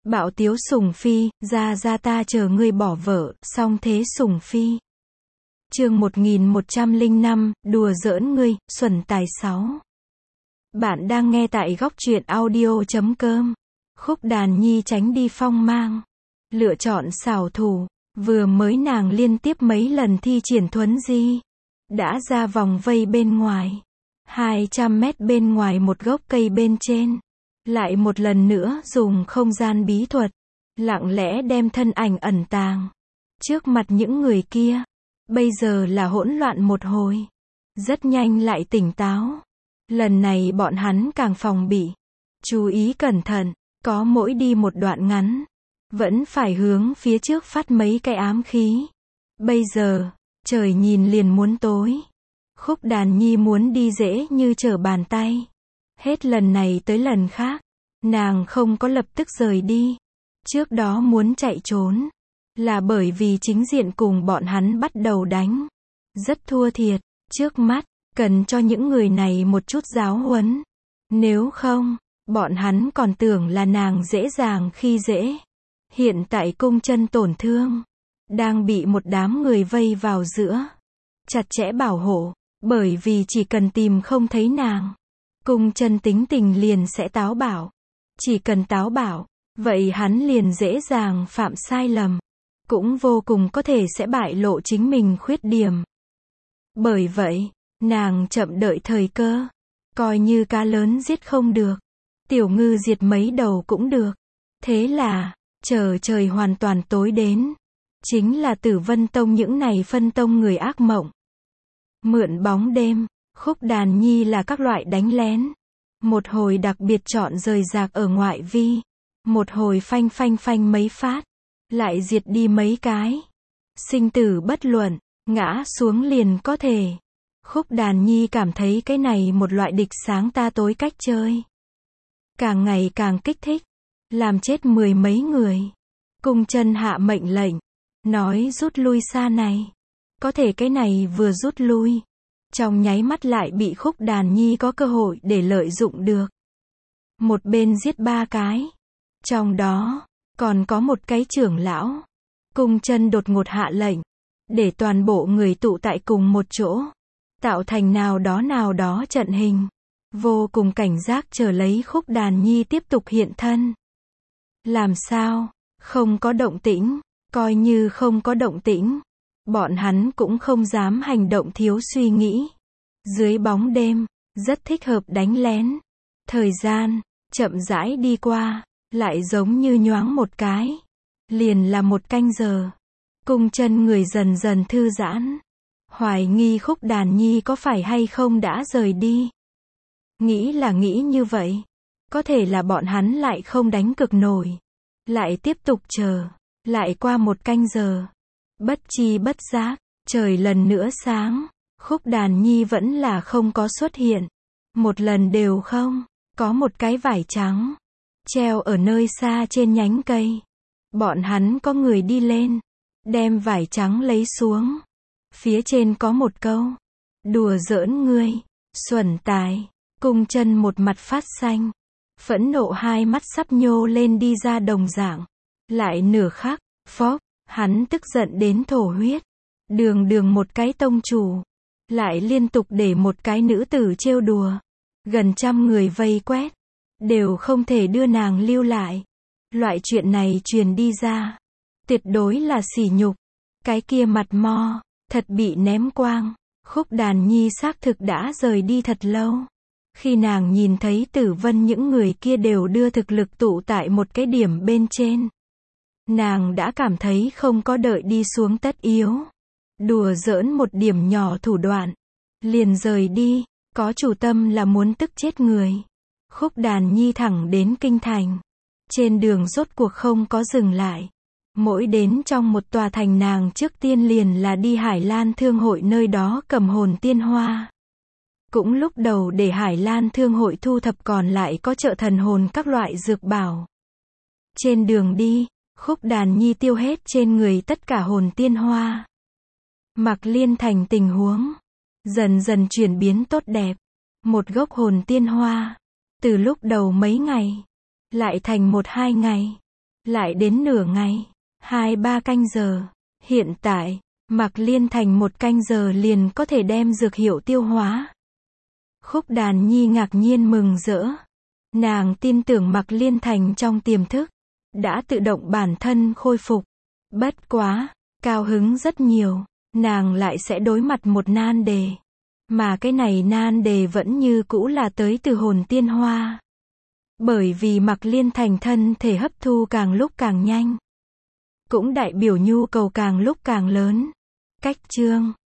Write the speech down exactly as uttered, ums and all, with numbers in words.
Bạo tiếu sủng phi, ra ra ta chờ ngươi bỏ vợ, song thế sủng phi. Chương một nghìn một trăm lẻ năm, đùa giỡn ngươi, xuẩn tài sáu. Bạn đang nghe tại góc truyện audio chấm com. Khúc Đàn Nhi tránh đi phong mang. Lựa chọn xảo thủ, vừa mới nàng liên tiếp mấy lần thi triển thuấn di. Đã ra vòng vây bên ngoài. hai trăm mét bên ngoài một gốc cây bên trên. Lại một lần nữa dùng không gian bí thuật. Lặng lẽ đem thân ảnh ẩn tàng. Trước mặt những người kia. Bây giờ là hỗn loạn một hồi. Rất nhanh lại tỉnh táo. Lần này bọn hắn càng phòng bị. Chú ý cẩn thận, có mỗi đi một đoạn ngắn. Vẫn phải hướng phía trước phát mấy cái ám khí. Bây giờ, trời nhìn liền muốn tối. Khúc Đàn Nhi muốn đi dễ như trở bàn tay. Hết lần này tới lần khác. Nàng không có lập tức rời đi. Trước đó muốn chạy trốn. Là bởi vì chính diện cùng bọn hắn bắt đầu đánh. Rất thua thiệt. Trước mắt, cần cho những người này một chút giáo huấn. Nếu không, bọn hắn còn tưởng là nàng dễ dàng khi dễ. Hiện tại cung chân tổn thương. Đang bị một đám người vây vào giữa. Chặt chẽ bảo hộ. Bởi vì chỉ cần tìm không thấy nàng. Cung chân tính tình liền sẽ táo bạo. Chỉ cần táo bạo, vậy hắn liền dễ dàng phạm sai lầm. Cũng vô cùng có thể sẽ bại lộ chính mình khuyết điểm. Bởi vậy, nàng chậm đợi thời cơ. Coi như cá lớn giết không được. Tiểu ngư diệt mấy đầu cũng được. Thế là, chờ trời hoàn toàn tối đến. Chính là Tử Vân Tông những này phân tông người ác mộng. Mượn bóng đêm, Khúc Đàn Nhi là các loại đánh lén. Một hồi đặc biệt chọn rời rạc ở ngoại vi. Một hồi phanh phanh phanh mấy phát. Lại diệt đi mấy cái. Sinh tử bất luận, ngã xuống liền có thể. Khúc Đàn Nhi cảm thấy cái này một loại địch sáng ta tối cách chơi. Càng ngày càng kích thích. Làm chết mười mấy người. Cung chân hạ mệnh lệnh. Nói rút lui xa này. Có thể cái này vừa rút lui. Trong nháy mắt lại bị Khúc Đàn Nhi có cơ hội để lợi dụng được. Một bên giết ba cái. Trong đó, còn có một cái trưởng lão. Cung chân đột ngột hạ lệnh. Để toàn bộ người tụ tại cùng một chỗ. Tạo thành nào đó nào đó trận hình. Vô cùng cảnh giác chờ lấy Khúc Đàn Nhi tiếp tục hiện thân. Làm sao? Không có động tĩnh. Coi như không có động tĩnh. Bọn hắn cũng không dám hành động thiếu suy nghĩ. Dưới bóng đêm, rất thích hợp đánh lén. Thời gian, chậm rãi đi qua, lại giống như nhoáng một cái. Liền là một canh giờ. Cung chân người dần dần thư giãn. Hoài nghi Khúc Đàn Nhi có phải hay không đã rời đi. Nghĩ là nghĩ như vậy. Có thể là bọn hắn lại không đánh cực nổi. Lại tiếp tục chờ. Lại qua một canh giờ. Bất chi bất giác, trời lần nữa sáng. Khúc Đàn Nhi vẫn là không có xuất hiện. Một lần đều không. Có một cái vải trắng. Treo ở nơi xa trên nhánh cây. Bọn hắn có người đi lên. Đem vải trắng lấy xuống. Phía trên có một câu. Đùa giỡn ngươi. Xuẩn tài. Cung chân một mặt phát xanh. Phẫn nộ hai mắt sắp nhô lên đi ra đồng dạng. Lại nửa khắc. Phốc. Hắn tức giận đến thổ huyết. Đường đường một cái tông chủ. Lại liên tục để một cái nữ tử trêu đùa. Gần trăm người vây quét. Đều không thể đưa nàng lưu lại. Loại chuyện này truyền đi ra. Tuyệt đối là sỉ nhục. Cái kia mặt mo. Thật bị ném quang. Khúc Đàn Nhi xác thực đã rời đi thật lâu. Khi nàng nhìn thấy Tử Vân những người kia đều đưa thực lực tụ tại một cái điểm bên trên. Nàng đã cảm thấy không có đợi đi xuống tất yếu. Đùa giỡn một điểm nhỏ thủ đoạn. Liền rời đi. Có chủ tâm là muốn tức chết người. Khúc Đàn Nhi thẳng đến kinh thành. Trên đường rốt cuộc không có dừng lại. Mỗi đến trong một tòa thành nàng trước tiên liền là đi Hải Lan Thương hội nơi đó cầm hồn tiên hoa. Cũng lúc đầu để Hải Lan Thương hội thu thập còn lại có trợ thần hồn các loại dược bảo. Trên đường đi, Khúc Đàn Nhi tiêu hết trên người tất cả hồn tiên hoa. Mạc Liên thành tình huống. Dần dần chuyển biến tốt đẹp. Một gốc hồn tiên hoa. Từ lúc đầu mấy ngày. Lại thành một hai ngày. Lại đến nửa ngày, hai ba canh giờ. Hiện tại, Mạc Liên Thành một canh giờ liền có thể đem dược hiệu tiêu hóa. Khúc Đàn Nhi ngạc nhiên mừng rỡ. Nàng tin tưởng Mạc Liên Thành trong tiềm thức đã tự động bản thân khôi phục. Bất quá, cao hứng rất nhiều, nàng lại sẽ đối mặt một nan đề. Mà cái này nan đề vẫn như cũ là tới từ hồn tiên hoa. Bởi vì Mạc Liên Thành thân thể hấp thu càng lúc càng nhanh, cũng đại biểu nhu cầu càng lúc càng lớn. Cách chương